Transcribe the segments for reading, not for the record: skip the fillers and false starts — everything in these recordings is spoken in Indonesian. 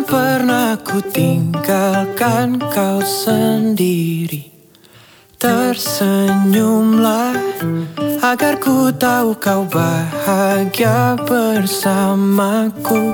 pernah ku tinggalkan kau sendiri. Tersenyumlah agar ku tahu kau bahagia bersamaku.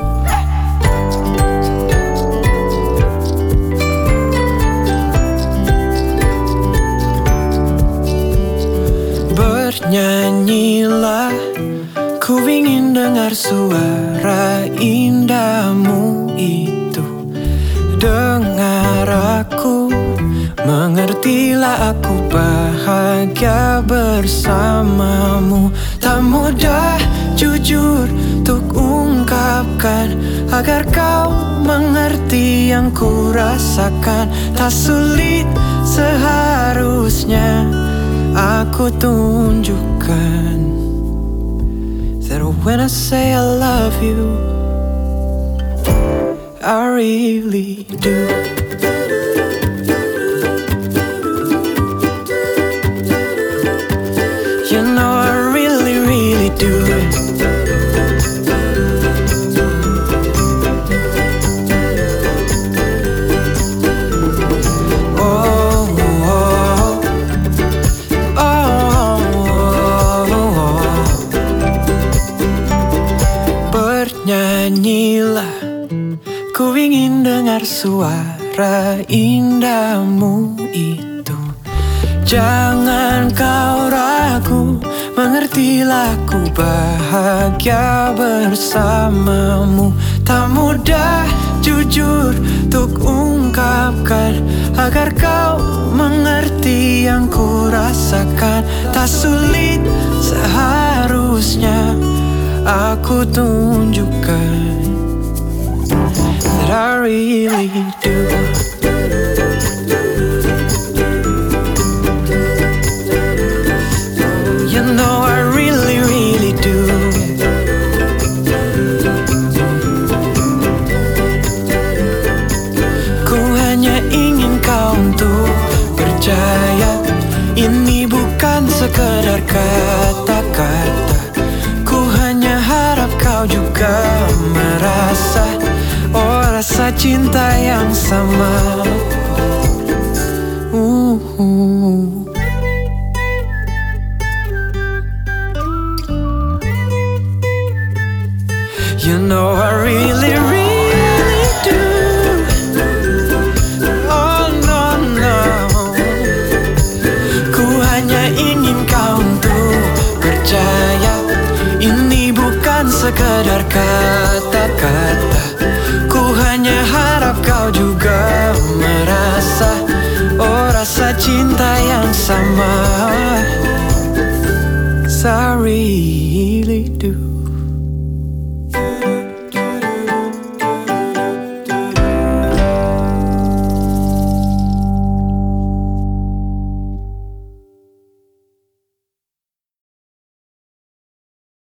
Bernyanyilah, ku ingin dengar suara indahmu itu. Dengar aku, mengertilah aku bahagia bersamamu. Tak mudah jujur untuk ungkapkan, agar kau mengerti yang ku rasakan. Tak sulit seharusnya aku tunjukkan that when I say I love you, I really do. You know I really, really do. Nyanyilah, ku ingin dengar suara indahmu itu. Jangan kau ragu, mengertilah ku bahagia bersamamu. Tak mudah jujur untuk ungkapkan, agar kau mengerti yang ku rasakan. Tak sulit seharusnya aku tunjukkan that I really do. You know I really, really do. Ku hanya ingin kau untuk percaya, ini bukan sekedar kata-kata. Kau juga merasa, oh rasa cinta yang sama. You know I really, really do. Oh no, no. Ku hanya ingin kau untuk percaya, ini bukan sekedar kata-kata. Ku hanya harap kau juga merasa, oh rasa cinta yang sama. 'Cause I really do.